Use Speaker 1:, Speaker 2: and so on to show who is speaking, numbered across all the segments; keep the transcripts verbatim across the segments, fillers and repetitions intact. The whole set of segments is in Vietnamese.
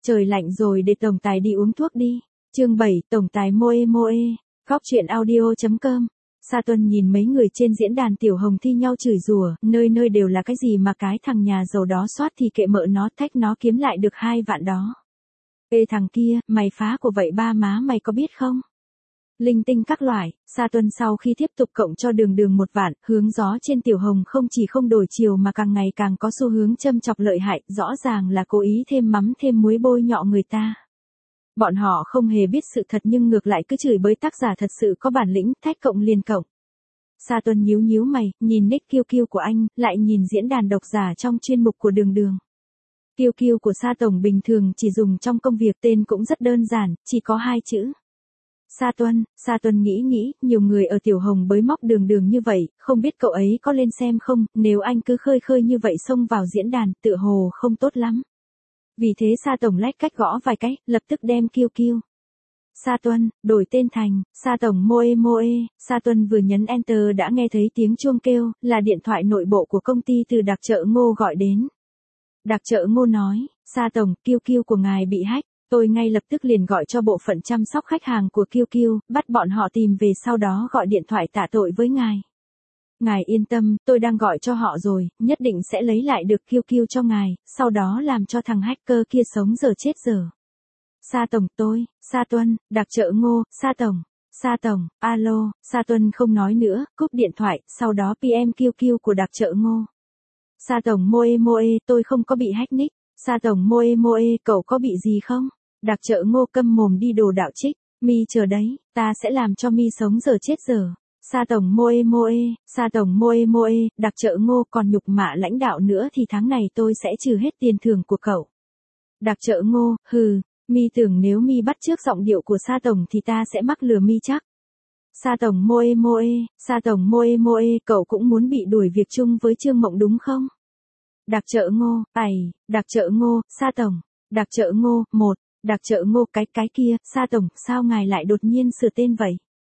Speaker 1: Trời lạnh rồi để tổng tài đi uống thuốc đi. Chương bảy, tổng tài Moe Moe. Góc truyện audio chấm com. Sa Tuân nhìn mấy người trên diễn đàn tiểu hồng thi nhau chửi rủa, nơi nơi đều là cái gì mà cái thằng nhà giàu đó soát thì kệ mợ nó, thách nó kiếm lại được hai vạn đó. Ê thằng kia, mày phá của vậy ba má mày có biết không? Linh tinh các loại. Sa Tuân sau khi tiếp tục cộng cho đường đường một vạn, hướng gió trên tiểu hồng không chỉ không đổi chiều mà càng ngày càng có xu hướng châm chọc lợi hại, rõ ràng là cố ý thêm mắm thêm muối bôi nhọ người ta. Bọn họ không hề biết sự thật nhưng ngược lại cứ chửi bới tác giả thật sự có bản lĩnh, thách cộng liền cộng. Sa Tuân nhíu nhíu mày, nhìn nick kiêu kiêu của anh, lại nhìn diễn đàn độc giả trong chuyên mục của đường đường. Kiêu kiêu của Sa Tổng bình thường chỉ dùng trong công việc, tên cũng rất đơn giản, chỉ có hai chữ. Sa Tuân. Sa Tuân nghĩ nghĩ, nhiều người ở tiểu hồng bới móc đường đường như vậy, không biết cậu ấy có lên xem không, nếu anh cứ khơi khơi như vậy xông vào diễn đàn, tựa hồ không tốt lắm. Vì thế Sa Tổng lách cách gõ vài cái, lập tức đem kiêu kiêu. Sa Tuân, đổi tên thành, Sa Tổng Moe Moe. Sa Tuân vừa nhấn Enter đã nghe thấy tiếng chuông kêu, là điện thoại nội bộ của công ty từ Đặc Chợ Ngô gọi đến. Đặc Chợ Ngô nói, Sa Tổng, kiêu kiêu của ngài bị hack. Tôi ngay lập tức liền gọi cho bộ phận chăm sóc khách hàng của kiêu kiêu, bắt bọn họ tìm về sau đó gọi điện thoại tạ tội với ngài. Ngài yên tâm, tôi đang gọi cho họ rồi, nhất định sẽ lấy lại được kiêu kiêu cho ngài, sau đó làm cho thằng hacker kia sống giờ chết giờ. Sa Tổng, tôi, Sa Tuân, Đặc Chợ Ngô, Sa Tổng, Sa Tổng, alo. Sa Tuân không nói nữa, cúp điện thoại, sau đó pê em kiêu kiêu của Đặc Chợ Ngô. Sa Tổng Moe Moe, tôi không có bị hack nick. Sa Tổng Moe Moe, cậu có bị gì không? Đặc Chợ Ngô câm mồm đi đồ đạo trích, mi chờ đấy, ta sẽ làm cho mi sống giờ chết giờ. Sa Tổng Moe Moe, Sa Tổng Moe Moe, Đặc Chợ Ngô còn nhục mạ lãnh đạo nữa thì tháng này tôi sẽ trừ hết tiền thưởng của cậu. Đặc Chợ Ngô, hừ, mi tưởng nếu mi bắt chước giọng điệu của Sa Tổng thì ta sẽ mắc lừa mi chắc. Sa Tổng Moe Moe, Sa Tổng Moe Moe, cậu cũng muốn bị đuổi việc chung với Trương Mộng đúng không? Đặc Chợ Ngô, ày, Đặc Chợ Ngô, Sa Tổng, Đặc Chợ Ngô, một, Đặc Chợ Ngô cái cái kia, Sa Tổng, sao ngài lại đột nhiên sửa tên vậy?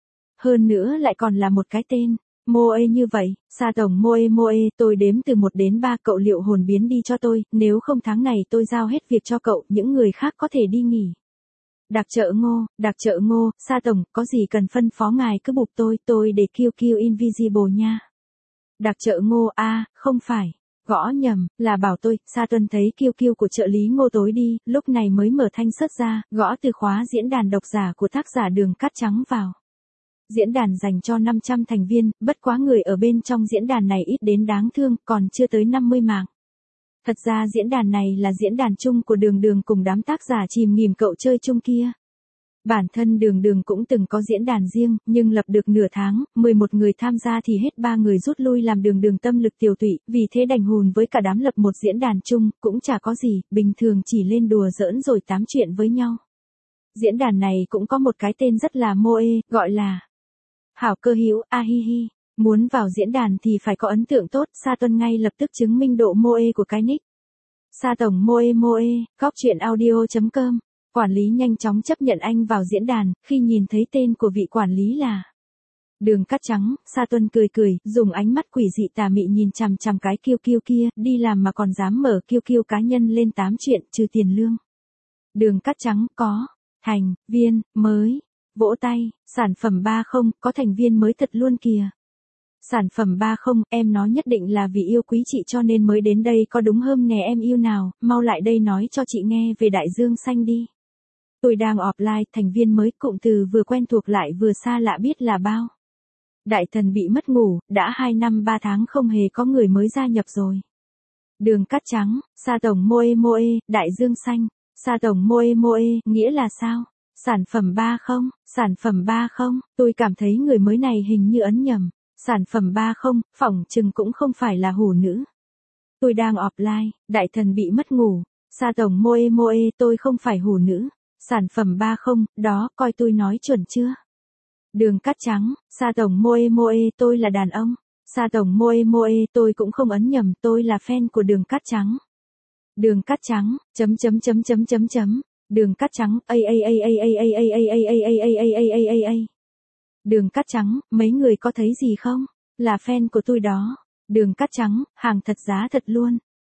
Speaker 1: Hơn nữa lại còn là một cái tên, Moe như vậy. Sa Tổng Moe Moe, tôi đếm từ một đến ba, cậu liệu hồn biến đi cho tôi, nếu không tháng này tôi giao hết việc cho cậu, những người khác có thể đi nghỉ. Đặc Chợ Ngô, Đặc Chợ Ngô, Sa Tổng, có gì cần phân phó ngài cứ bục tôi, tôi để kiêu kiêu invisible nha. Đặc Chợ Ngô, a, không phải. Gõ nhầm, là bảo tôi. Sa Tuân thấy kiêu kiêu của trợ lý Ngô tối đi, lúc này mới mở thanh sất ra, gõ từ khóa diễn đàn độc giả của tác giả Đường Cát Trắng vào. Diễn đàn dành cho năm trăm thành viên, bất quá người ở bên trong diễn đàn này ít đến đáng thương, còn chưa tới năm mươi mạng. Thật ra diễn đàn này là diễn đàn chung của Đường Đường cùng đám tác giả chìm nghỉm cậu chơi chung kia. Bản thân Đường Đường cũng từng có diễn đàn riêng, nhưng lập được nửa tháng, mười một người tham gia thì hết ba người rút lui làm Đường Đường tâm lực tiều tụy, vì thế đành hùn với cả đám lập một diễn đàn chung, cũng chả có gì, bình thường chỉ lên đùa giỡn rồi tám chuyện với nhau. Diễn đàn này cũng có một cái tên rất là Moe, gọi là Hảo Cơ Hữu, a hi hi. Muốn vào diễn đàn thì phải có ấn tượng tốt, Sa Tuân ngay lập tức chứng minh độ Moe của cái nick. Sa Tổng Moe Moe, góc truyện audio chấm com. Quản lý nhanh chóng chấp nhận anh vào diễn đàn, khi nhìn thấy tên của vị quản lý là Đường Cát Trắng, Sa Tuân cười cười, dùng ánh mắt quỷ dị tà mị nhìn chằm chằm cái kiêu kiêu kia, đi làm mà còn dám mở kiêu kiêu cá nhân lên tám chuyện, trừ tiền lương. Đường Cát Trắng, có thành viên mới, vỗ tay, sản phẩm ba không, có thành viên mới thật luôn kìa. Sản phẩm ba không, em nói nhất định là vì yêu quý chị cho nên mới đến đây có đúng không nè em yêu nào, mau lại đây nói cho chị nghe về đại dương xanh đi. Tôi đang offline, thành viên mới, cụm từ vừa quen thuộc lại vừa xa lạ biết là bao. Đại thần bị mất ngủ, đã hai năm ba tháng không hề có người mới gia nhập rồi. Đường Cát Trắng, Sa Tổng Moe Moe, đại dương xanh. Sa Tổng Moe Moe, nghĩa là sao? Sản phẩm ba không, sản phẩm ba không, tôi cảm thấy người mới này hình như ấn nhầm. Sản phẩm ba không, phỏng chừng cũng không phải là hủ nữ. Tôi đang offline, đại thần bị mất ngủ. Sa Tổng Moe Moe, tôi không phải hủ nữ. Sản phẩm ba không, đó, coi tôi nói chuẩn chưa? Đường Cát Trắng, Sa Tổng Moe Moe, tôi là đàn ông. Sa Tổng Moe Moe, tôi cũng không ấn nhầm, tôi là fan của Đường Cát Trắng. Đường Cát Trắng, chấm chấm chấm chấm chấm chấm. Đường Cát Trắng, a a a a a a a a a a a a a a a a. Đường Cát Trắng, mấy người có thấy gì không? Là fan của tôi đó. Đường Cát Trắng, hàng thật giá thật luôn.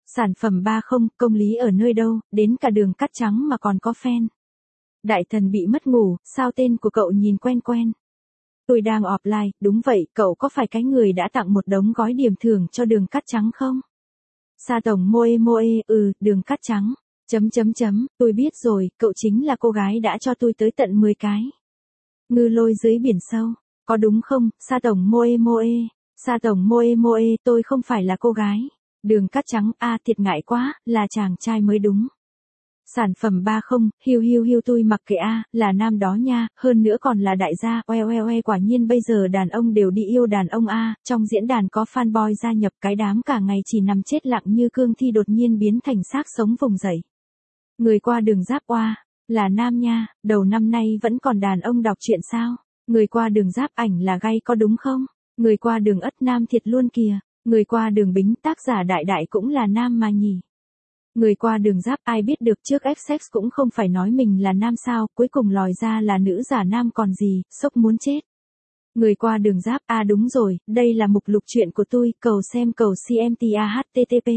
Speaker 1: Sản phẩm ba không, công lý ở nơi đâu, đến cả đường cắt trắng mà còn có fan. Đại thần bị mất ngủ, sao tên của cậu nhìn quen quen. Tôi đang offline, đúng vậy, cậu có phải cái người đã tặng một đống gói điểm thưởng cho đường cắt trắng không? Sa tổng moe moe, ừ, đường cắt trắng. Chấm chấm chấm, tôi biết rồi, cậu chính là cô gái đã cho tôi tới tận mười cái. Ngư lôi dưới biển sâu, có đúng không, Sa tổng moe moe? Sa tổng moe moe, tôi không phải là cô gái. Đường cắt trắng, a à, thiệt ngại quá, là chàng trai mới đúng. Sản phẩm ba không, hiu hiu hiu tôi mặc kệ a, à, là nam đó nha, hơn nữa còn là đại gia, oe oe oe quả nhiên bây giờ đàn ông đều đi yêu đàn ông a, à. Trong diễn đàn có fanboy gia nhập, cái đám cả ngày chỉ nằm chết lặng như cương thi đột nhiên biến thành xác sống vùng dậy. Người qua đường giáp oa, là nam nha, đầu năm nay vẫn còn đàn ông đọc truyện sao? Người qua đường giáp ảnh là gay có đúng không? Người qua đường ất nam thiệt luôn kìa, người qua đường bính tác giả đại đại cũng là nam mà nhỉ. Người qua đường giáp ai biết được trước Essex cũng không phải nói mình là nam sao, cuối cùng lòi ra là nữ giả nam còn gì, sốc muốn chết. Người qua đường giáp, à đúng rồi, đây là mục lục truyện của tôi, cầu xem cầu cmta http.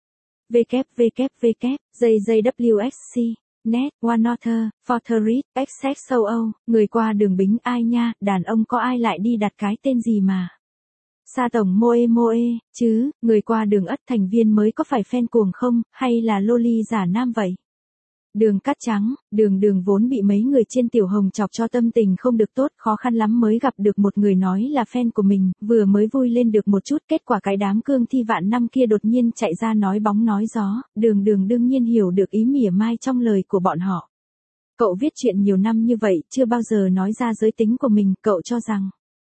Speaker 1: www, jjwsc, net, one author, for the read, Essex châu Âu, người qua đường bính ai nha, đàn ông có ai lại đi đặt cái tên gì mà. Sa tổng moe moe, chứ, người qua đường ất thành viên mới có phải fan cuồng không, hay là loli giả nam vậy? Đường cắt trắng, đường đường vốn bị mấy người trên tiểu hồng chọc cho tâm tình không được tốt, khó khăn lắm mới gặp được một người nói là fan của mình, vừa mới vui lên được một chút, kết quả cái đám cương thi vạn năm kia đột nhiên chạy ra nói bóng nói gió, đường đường đương nhiên hiểu được ý mỉa mai trong lời của bọn họ. Cậu viết chuyện nhiều năm như vậy, chưa bao giờ nói ra giới tính của mình, cậu cho rằng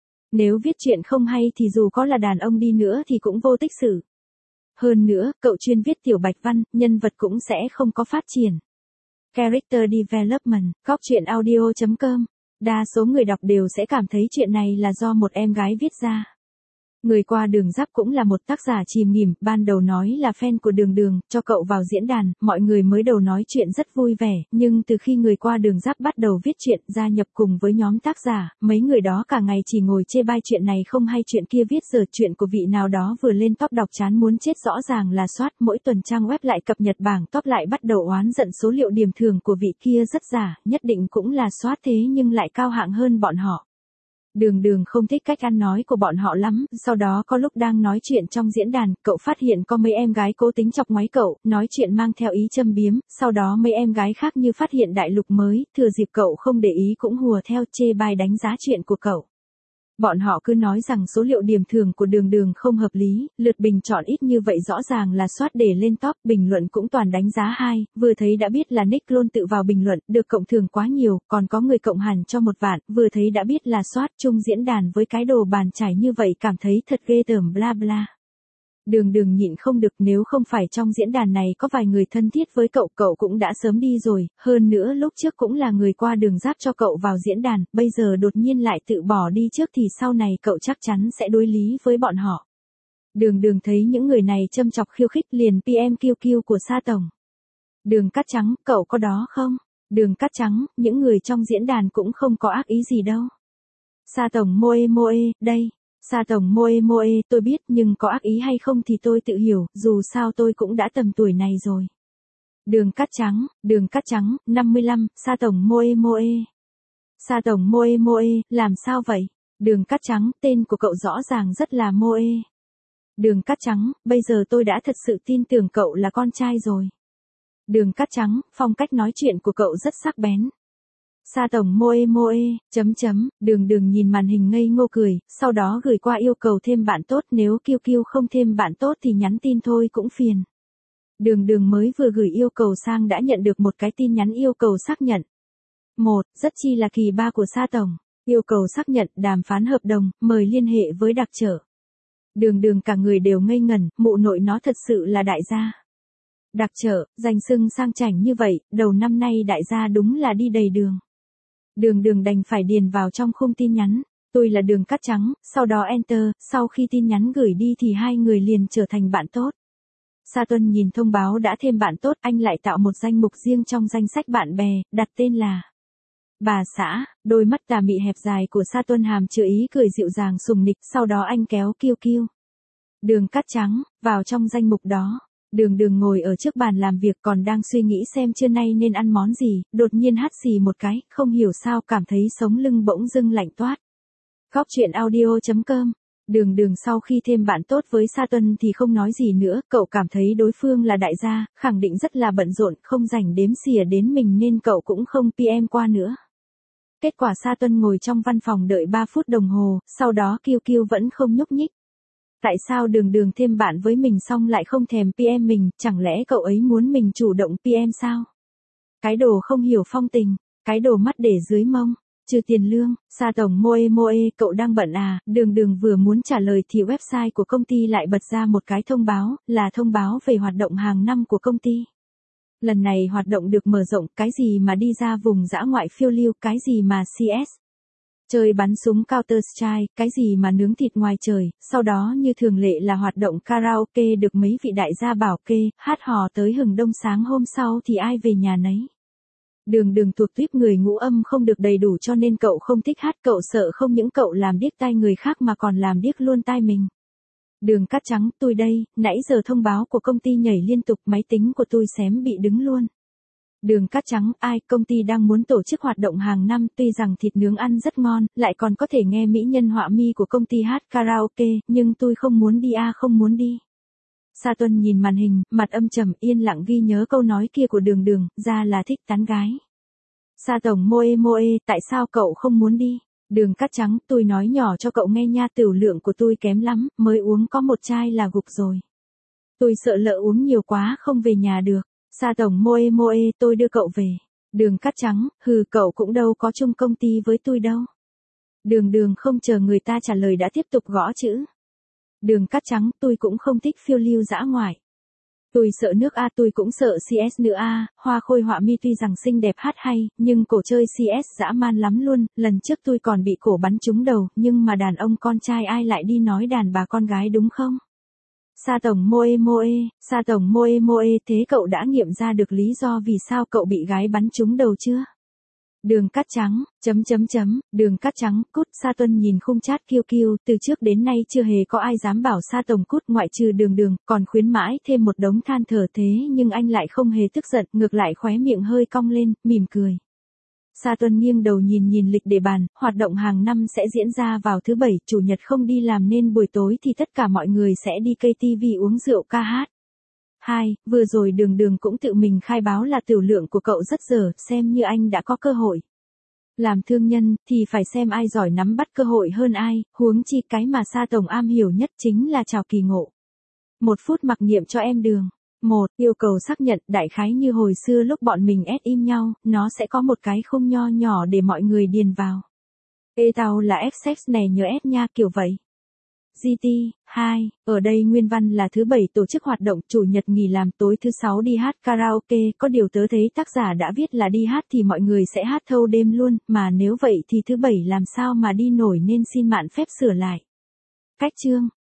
Speaker 1: nếu viết chuyện không hay thì dù có là đàn ông đi nữa thì cũng vô tích sự. Hơn nữa, cậu chuyên viết tiểu bạch văn, nhân vật cũng sẽ không có phát triển. Character Development, góc truyện audio chấm com. Đa số người đọc đều sẽ cảm thấy chuyện này là do một em gái viết ra. Người qua đường giáp cũng là một tác giả chìm nghỉm, ban đầu nói là fan của đường đường, cho cậu vào diễn đàn, mọi người mới đầu nói chuyện rất vui vẻ, nhưng từ khi người qua đường giáp bắt đầu viết chuyện, gia nhập cùng với nhóm tác giả, mấy người đó cả ngày chỉ ngồi chê bai chuyện này không hay chuyện kia viết giờ chuyện của vị nào đó vừa lên top đọc chán muốn chết rõ ràng là soát, mỗi tuần trang web lại cập nhật bảng top lại bắt đầu oán giận số liệu điểm thường của vị kia rất giả, nhất định cũng là soát thế nhưng lại cao hạng hơn bọn họ. Đường đường không thích cách ăn nói của bọn họ lắm, sau đó có lúc đang nói chuyện trong diễn đàn, cậu phát hiện có mấy em gái cố tính chọc ngoáy cậu, nói chuyện mang theo ý châm biếm, sau đó mấy em gái khác như phát hiện đại lục mới, thừa dịp cậu không để ý cũng hùa theo chê bai đánh giá chuyện của cậu. Bọn họ cứ nói rằng số liệu điểm thường của đường đường không hợp lý, lượt bình chọn ít như vậy rõ ràng là soát để lên top, bình luận cũng toàn đánh giá hai, vừa thấy đã biết là Nick luôn tự vào bình luận, được cộng thường quá nhiều, còn có người cộng hẳn cho một vạn, vừa thấy đã biết là soát chung diễn đàn với cái đồ bàn chải như vậy cảm thấy thật ghê tởm bla bla. Đường đường nhịn không được, nếu không phải trong diễn đàn này có vài người thân thiết với cậu, cậu cũng đã sớm đi rồi, hơn nữa lúc trước cũng là người qua đường giáp cho cậu vào diễn đàn, bây giờ đột nhiên lại tự bỏ đi trước thì sau này cậu chắc chắn sẽ đối lý với bọn họ. Đường đường thấy những người này châm chọc khiêu khích liền pê em kiu kiu của Sa tổng. Đường cắt trắng, cậu có đó không? Đường cắt trắng, những người trong diễn đàn cũng không có ác ý gì đâu. Sa tổng moe moe, đây. Sa tổng moe moe, tôi biết nhưng có ác ý hay không thì tôi tự hiểu, dù sao tôi cũng đã tầm tuổi này rồi. Đường cắt trắng, đường cắt trắng, năm mươi lăm, Sa tổng moe moe. Sa tổng moe moe, làm sao vậy? Đường cắt trắng, tên của cậu rõ ràng rất là moe. Đường cắt trắng, bây giờ tôi đã thật sự tin tưởng cậu là con trai rồi. Đường cắt trắng, phong cách nói chuyện của cậu rất sắc bén. Sa tổng moe moe, chấm chấm, đường đường nhìn màn hình ngây ngô cười, sau đó gửi qua yêu cầu thêm bạn tốt, nếu kiu kiu không thêm bạn tốt thì nhắn tin thôi cũng phiền. Đường đường mới vừa gửi yêu cầu sang đã nhận được một cái tin nhắn yêu cầu xác nhận. Một, rất chi là kỳ ba của Sa tổng, yêu cầu xác nhận đàm phán hợp đồng, mời liên hệ với đặc trở. Đường đường cả người đều ngây ngẩn, mụ nội nó thật sự là đại gia. Đặc trở, danh xưng sang chảnh như vậy, đầu năm nay đại gia đúng là đi đầy đường. Đường đường đành phải điền vào trong khung tin nhắn, tôi là đường cắt trắng, sau đó enter, sau khi tin nhắn gửi đi thì hai người liền trở thành bạn tốt. Sa Tuân nhìn thông báo đã thêm bạn tốt, anh lại tạo một danh mục riêng trong danh sách bạn bè, đặt tên là bà xã, đôi mắt tà mị hẹp dài của Sa Tuân hàm chứa ý cười dịu dàng sùng nịch, sau đó anh kéo kiu kiu. Đường cắt trắng, vào trong danh mục đó. Đường Đường ngồi ở trước bàn làm việc còn đang suy nghĩ xem trưa nay nên ăn món gì, đột nhiên hắt xì một cái, không hiểu sao cảm thấy sống lưng bỗng dưng lạnh toát. Góc chuyện audio chấm com. Đường Đường sau khi thêm bạn tốt với Sa Tuân thì không nói gì nữa, cậu cảm thấy đối phương là đại gia, khẳng định rất là bận rộn, không rảnh đếm xỉa đến mình nên cậu cũng không pê em qua nữa. Kết quả Sa Tuân ngồi trong văn phòng đợi ba phút đồng hồ, sau đó Kiêu Kiêu vẫn không nhúc nhích. Tại sao Đường Đường thêm bạn với mình xong lại không thèm pê em mình, chẳng lẽ cậu ấy muốn mình chủ động pê em sao? Cái đồ không hiểu phong tình, cái đồ mắt để dưới mông, trừ tiền lương, Sa tổng Moe Moe, cậu đang bận à? Đường Đường vừa muốn trả lời thì website của công ty lại bật ra một cái thông báo, là thông báo về hoạt động hàng năm của công ty. Lần này hoạt động được mở rộng, cái gì mà đi ra vùng dã ngoại phiêu lưu, cái gì mà xê ét. Chơi bắn súng Counter Strike, cái gì mà nướng thịt ngoài trời, sau đó như thường lệ là hoạt động karaoke được mấy vị đại gia bảo kê, hát hò tới hừng đông, sáng hôm sau thì ai về nhà nấy. Đường Đường thuộc tuýp người ngũ âm không được đầy đủ cho nên cậu không thích hát, cậu sợ không những cậu làm điếc tai người khác mà còn làm điếc luôn tai mình. Đường cát trắng, tôi đây, nãy giờ thông báo của công ty nhảy liên tục, máy tính của tôi xém bị đứng luôn. Đường cát trắng, ai, công ty đang muốn tổ chức hoạt động hàng năm, tuy rằng thịt nướng ăn rất ngon, lại còn có thể nghe mỹ nhân họa mi của công ty hát karaoke, nhưng tôi không muốn đi à không muốn đi. Sa Tuân nhìn màn hình, mặt âm trầm, yên lặng ghi nhớ câu nói kia của Đường Đường, ra là thích tán gái. Sa tổng Moe Moe, tại sao cậu không muốn đi? Đường cát trắng, tôi nói nhỏ cho cậu nghe nha, tiểu lượng của tôi kém lắm, mới uống có một chai là gục rồi. Tôi sợ lỡ uống nhiều quá không về nhà được. Sa tổng Moe Moe, tôi đưa cậu về. Đường cát trắng, hừ, cậu cũng đâu có chung công ty với tôi đâu. Đường Đường không chờ người ta trả lời đã tiếp tục gõ chữ. Đường cát trắng, tôi cũng không thích phiêu lưu dã ngoại. Tôi sợ nước a, tôi cũng sợ xê ét nữa a, Hoa Khôi họa mi tuy rằng xinh đẹp hát hay, nhưng cổ chơi xê ét dã man lắm luôn, lần trước tôi còn bị cổ bắn trúng đầu, nhưng mà đàn ông con trai ai lại đi nói đàn bà con gái đúng không? Sa tổng Moe Moe, Sa tổng Moe Moe, thế cậu đã nghiệm ra được lý do vì sao cậu bị gái bắn trúng đầu chưa? Đường cát trắng, chấm chấm chấm, đường cát trắng, cút. Sa Tuân nhìn khung chat Kiêu Kiêu, từ trước đến nay chưa hề có ai dám bảo Sa tổng cút ngoại trừ Đường Đường, còn khuyến mãi thêm một đống than thở, thế nhưng anh lại không hề tức giận, ngược lại khóe miệng hơi cong lên, mỉm cười. Sa Tuân nghiêng đầu nhìn nhìn lịch đề bàn, hoạt động hàng năm sẽ diễn ra vào thứ bảy, chủ nhật không đi làm nên buổi tối thì tất cả mọi người sẽ đi cây ti vi uống rượu ca hát. Hai, vừa rồi Đường Đường cũng tự mình khai báo là tiểu lượng của cậu rất dở, xem như anh đã có cơ hội. Làm thương nhân, thì phải xem ai giỏi nắm bắt cơ hội hơn ai, huống chi cái mà Sa tổng am hiểu nhất chính là chào kỳ ngộ. Một phút mặc niệm cho em Đường. Một, yêu cầu xác nhận, đại khái như hồi xưa lúc bọn mình ét im nhau, nó sẽ có một cái khung nho nhỏ để mọi người điền vào. Ê tao là ép sex này nhớ ép nha, kiểu vậy. giê tê, hai, ở đây nguyên văn là thứ bảy tổ chức hoạt động, chủ nhật nghỉ làm, tối thứ sáu đi hát karaoke, có điều tớ thấy tác giả đã viết là đi hát thì mọi người sẽ hát thâu đêm luôn, mà nếu vậy thì thứ bảy làm sao mà đi nổi nên xin mạn phép sửa lại. Cách chương.